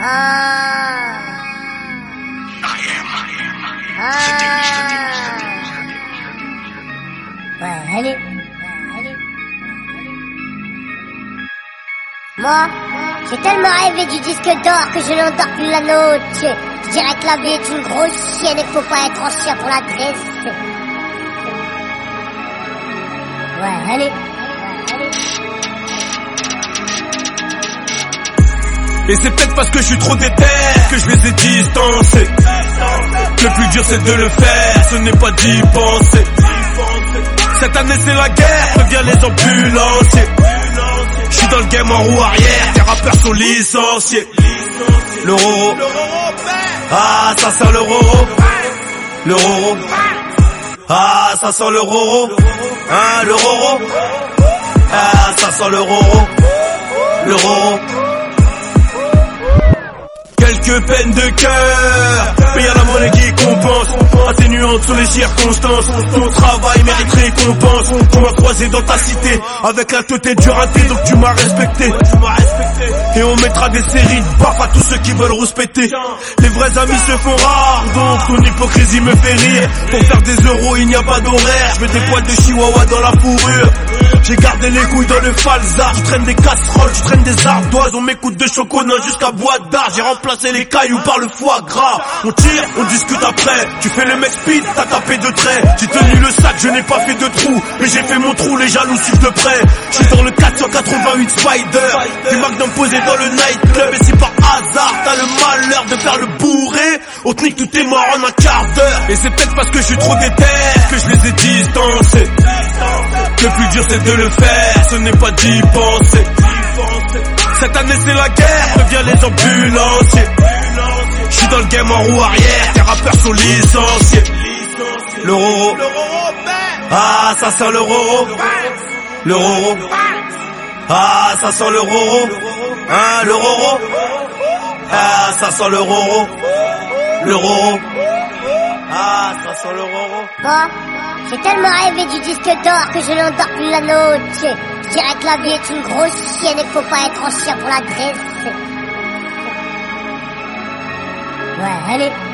Ouais, allez. Moi, j'ai tellement rêvé du disque d'or que je n'endors plus la note. Je dirais que la vie est une grosse chienne et qu'il faut pas être en chien pour la dresser. Ouais, allez. Et c'est peut-être parce que je suis trop déter que je les ai distancés. Le plus dur c'est de le faire, ce n'est pas d'y penser. Cette année c'est la guerre, préviens les ambulanciers. Je suis dans le game en roue arrière, tes rappeurs sont licenciés. Le roro, ah ça sent le roro. Le roro, ah ça sent le roro. Hein, le roro, ah ça sent le roro. Le roro. Quelques peines de cœur, mais y'a la monnaie qui compense. Atténuante sur les circonstances, ton travail mérite récompense. Tu m'as croisé dans ta cité, avec la tête du raté, donc tu m'as respecté. Et on mettra des séries de baffes à tous ceux qui veulent rouspéter. Les vrais amis se font rares, donc ton hypocrisie me fait rire. Pour faire des euros il n'y a pas d'horaire, je mets des poils de chihuahua dans la fourrure. J'ai gardé les couilles dans le falzar, je traîne des casseroles, je traîne des ardoises. On m'écoute de chocolat jusqu'à bois d'art, j'ai remplacé les cailloux par le foie gras. On tire, on discute après, tu fais le mec speed, t'as tapé de traits. J'ai tenu le sac, je n'ai pas fait de trou, mais j'ai fait mon trou, les jaloux suivent de près. J'suis dans le 488 Spider, des McDonald's posés dans le nightclub. Et si par hasard t'as le malheur de faire le bourré, on te nique tout est mort en un quart d'heure. Et c'est peut-être parce que je suis trop déter que je les ai distancés. Le plus dur c'est de le faire, ce n'est pas d'y penser. Cette année c'est la guerre, préviens les ambulanciers. Je suis dans le game en roue arrière, tes rappeurs sont licenciés. Le roro, ah ça sent le roro. Le roro, ah ça sent le roro. Hein, le roro, ah ça sent le roro. Le roro, ah ça sent le roro. Moi, j'ai tellement rêvé du disque d'or que je n'endors plus la note. Je dirais que la vie est une grosse chienne et qu'il faut pas être en chien pour la dresser. Ouais, allez.